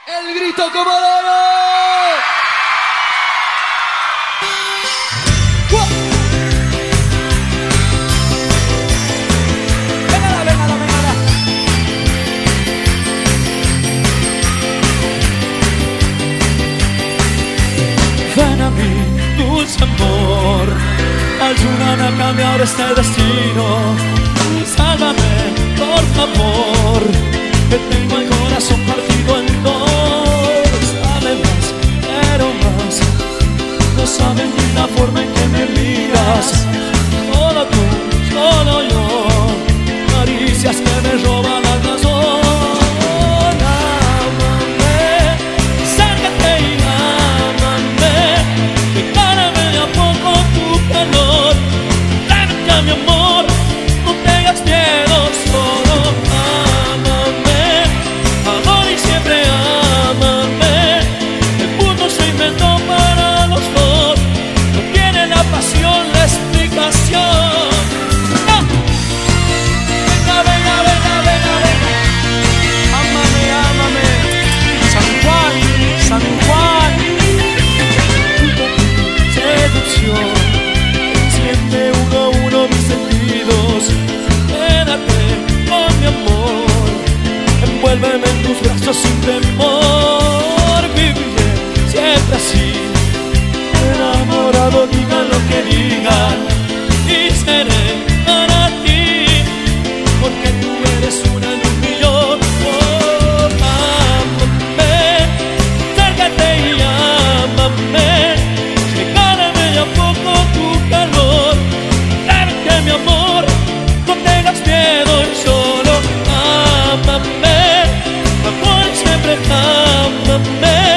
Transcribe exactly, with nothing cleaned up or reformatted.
El grito comodoro. Véngala, véngala, véngala. Ven a mí, dulce amor, ayúdame a cambiar este destino. Sálvame, por favor, que tengo el corazón partido en dos. Dame más, quiero más. No saben ni la forma en que me miras. Solo tú, solo yo, caricias que me roban la razón. Ámame, acércate y ámame. Regálame de a poco tu calor. Llévate a mi amor, no tengas miedo, solo ámame. Amor y siempre ámame. El mundo se inventó para los dos. No tiene la pasión, la explicación. ¡No! Venga, venga, venga, venga, venga. Ámame, ámame. San Juan, San Juan. Seducción. Siente uno a uno mis sentidos. Quédate con mi amor. Envuélveme en tus brazos sin temor. Viviré siempre así, enamorado, digan lo que digan, y seré para ti, porque tú eres una en un millón. Oh, ámame, acércate y ámame. Regálame de a poco tu calor. Llévate mi amor, no tengas miedo y solo ámame. Amor siempre ámame.